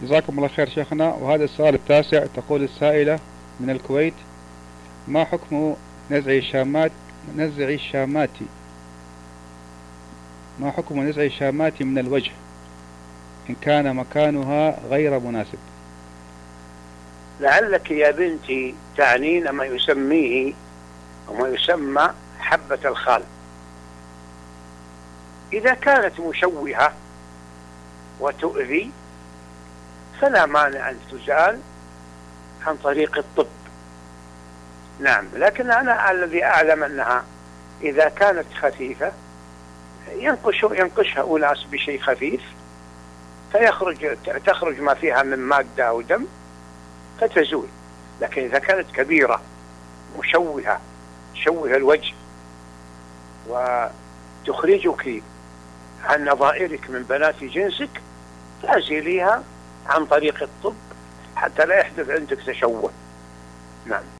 جزاكم الله خير شيخنا. وهذا السؤال التاسع، تقول السائلة من الكويت: ما حكم نزع الشامات ما حكم نزع الشامات من الوجه إن كان مكانها غير مناسب؟ لعلك يا بنتي تعنين ما يسمى حبة الخال. إذا كانت مشوهة وتؤذي فلا مانع أن تزال عن طريق الطب. نعم، لكن أنا الذي أعلم أنها إذا كانت خفيفة ينقشها أناس بشيء خفيف تخرج ما فيها من مادة أو دم فتزول. لكن إذا كانت كبيرة مشوهة تشوه الوجه وتخرجك عن نظائرك من بنات جنسك فأزيليها عن طريق الطب حتى لا يحدث عندك تشوه. نعم.